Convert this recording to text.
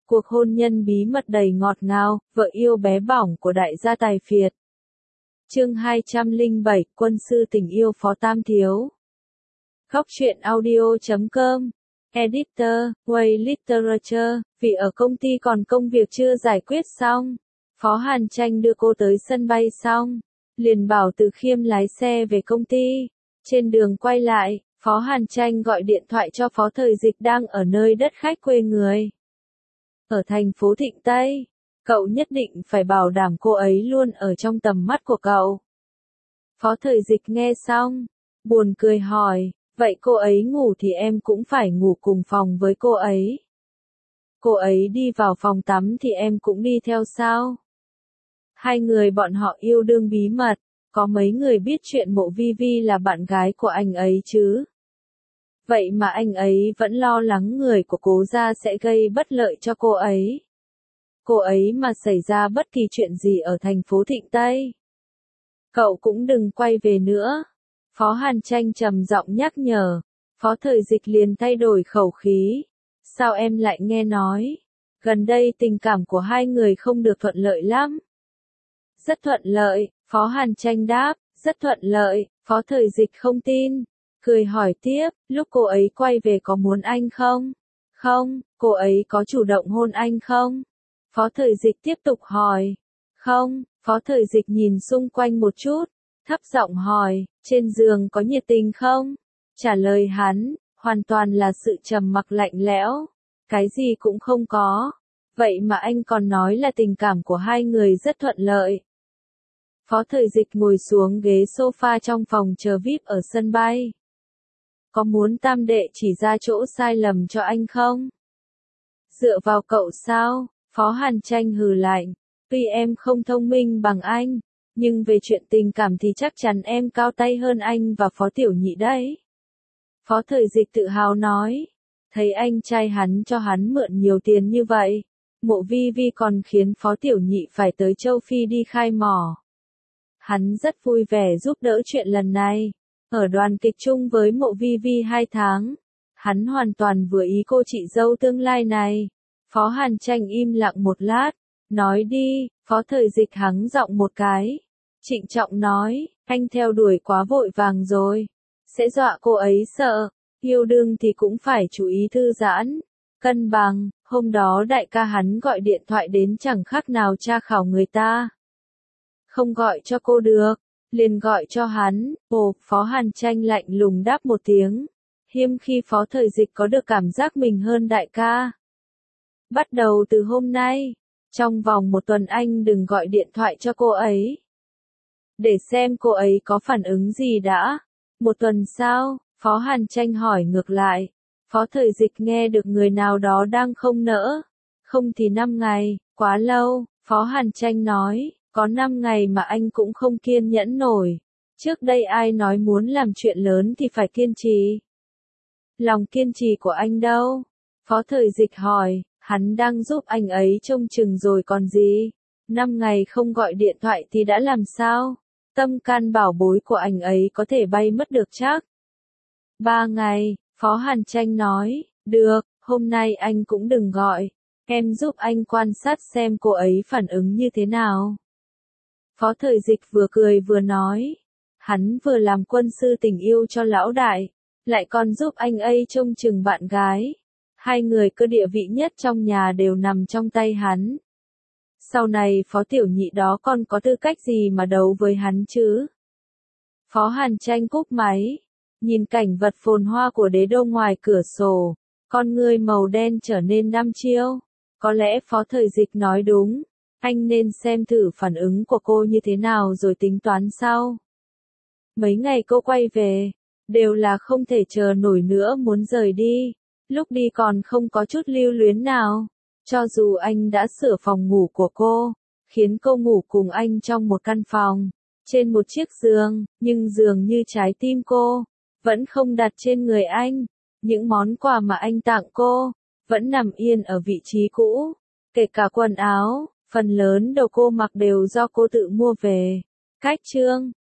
Cuộc hôn nhân bí mật đầy ngọt ngào, vợ yêu bé bỏng của đại gia tài phiệt. Chương 207, Quân sư tình yêu Phó Tam Thiếu. Góc truyện audio.com. Editor, Way Literature, vì ở công ty còn công việc chưa giải quyết xong. Phó Hàn Tranh đưa cô tới sân bay xong, liền bảo Từ Khiêm lái xe về công ty. Trên đường quay lại, Phó Hàn Tranh gọi điện thoại cho Phó Thời Dịch đang ở nơi đất khách quê người. Ở thành phố Thịnh Tây, cậu nhất định phải bảo đảm cô ấy luôn ở trong tầm mắt của cậu. Phó Thời Dịch nghe xong, buồn cười hỏi, vậy cô ấy ngủ thì em cũng phải ngủ cùng phòng với cô ấy. Cô ấy đi vào phòng tắm thì em cũng đi theo sao? Hai người bọn họ yêu đương bí mật, có mấy người biết chuyện Mộ Vi Vi là bạn gái của anh ấy chứ? Vậy mà anh ấy vẫn lo lắng người của cố gia sẽ gây bất lợi cho cô ấy. Cô ấy mà xảy ra bất kỳ chuyện gì ở thành phố Thịnh Tây, cậu cũng đừng quay về nữa. Phó Hàn Tranh trầm giọng nhắc nhở. Phó Thời Dịch liền thay đổi khẩu khí. Sao em lại nghe nói, gần đây tình cảm của hai người không được thuận lợi lắm? Rất thuận lợi, Phó Hàn Tranh đáp, rất thuận lợi. Phó Thời Dịch không tin, cười hỏi tiếp, lúc cô ấy quay về có muốn anh không? Không, cô ấy có chủ động hôn anh không? Phó Thời Dịch tiếp tục hỏi. Không, Phó Thời Dịch nhìn xung quanh một chút, thấp giọng hỏi, trên giường có nhiệt tình không? Trả lời hắn, hoàn toàn là sự trầm mặc lạnh lẽo, cái gì cũng không có. Vậy mà anh còn nói là tình cảm của hai người rất thuận lợi. Phó Thời Dịch ngồi xuống ghế sofa trong phòng chờ VIP ở sân bay. Có muốn tam đệ chỉ ra chỗ sai lầm cho anh không? Dựa vào cậu sao? Phó Hàn Tranh hừ lạnh. Tuy em không thông minh bằng anh, nhưng về chuyện tình cảm thì chắc chắn em cao tay hơn anh và Phó Tiểu Nhị đấy. Phó Thời Dịch tự hào nói. Thấy anh trai hắn cho hắn mượn nhiều tiền như vậy, Mộ Vi Vi còn khiến Phó Tiểu Nhị phải tới châu Phi đi khai mỏ. Hắn rất vui vẻ giúp đỡ chuyện lần này. Ở đoàn kịch chung với Mộ Vi Vi 2 tháng, hắn hoàn toàn vừa ý cô chị dâu tương lai này. Phó Hàn Tranh im lặng một lát, nói đi. Phó Thời Dịch hắng giọng một cái, trịnh trọng nói, anh theo đuổi quá vội vàng rồi, sẽ dọa cô ấy sợ. Yêu đương thì cũng phải chú ý thư giãn, cân bằng. Hôm đó đại ca hắn gọi điện thoại đến chẳng khác nào tra khảo người ta. Không gọi cho cô được, liền gọi cho hắn. Ồ, Phó Hàn Tranh lạnh lùng đáp một tiếng. Hiếm khi Phó Thời Dịch có được cảm giác mình hơn đại ca. Bắt đầu từ hôm nay, trong vòng 1 tuần anh đừng gọi điện thoại cho cô ấy. Để xem cô ấy có phản ứng gì đã. 1 tuần sao? Phó Hàn Tranh hỏi ngược lại. Phó Thời Dịch nghe được người nào đó đang không nỡ. Không thì 5 ngày, quá lâu. Phó Hàn Tranh nói, có 5 ngày mà anh cũng không kiên nhẫn nổi. Trước đây ai nói muốn làm chuyện lớn thì phải kiên trì. Lòng kiên trì của anh đâu? Phó Thời Dịch hỏi. Hắn đang giúp anh ấy trông chừng rồi còn gì. 5 ngày không gọi điện thoại thì đã làm sao? Tâm can bảo bối của anh ấy có thể bay mất được chắc. 3 ngày, Phó Hàn Tranh nói, được, hôm nay anh cũng đừng gọi. Em giúp anh quan sát xem cô ấy phản ứng như thế nào. Phó Thời Dịch vừa cười vừa nói. Hắn vừa làm quân sư tình yêu cho lão đại, lại còn giúp anh ấy trông chừng bạn gái. Hai người cơ địa vị nhất trong nhà đều nằm trong tay hắn. Sau này Phó Tiểu Nhị đó còn có tư cách gì mà đấu với hắn chứ? Phó Hàn Tranh cúp máy, nhìn cảnh vật phồn hoa của đế đô ngoài cửa sổ, con ngươi màu đen trở nên đăm chiêu. Có lẽ Phó Thời Dịch nói đúng, anh nên xem thử phản ứng của cô như thế nào rồi tính toán sau. Mấy ngày cô quay về, đều là không thể chờ nổi nữa muốn rời đi. Lúc đi còn không có chút lưu luyến nào. Cho dù anh đã sửa phòng ngủ của cô, khiến cô ngủ cùng anh trong một căn phòng, trên một chiếc giường, nhưng dường như trái tim cô vẫn không đặt trên người anh. Những món quà mà anh tặng cô vẫn nằm yên ở vị trí cũ. Kể cả quần áo, phần lớn đồ cô mặc đều do cô tự mua về. Cách chương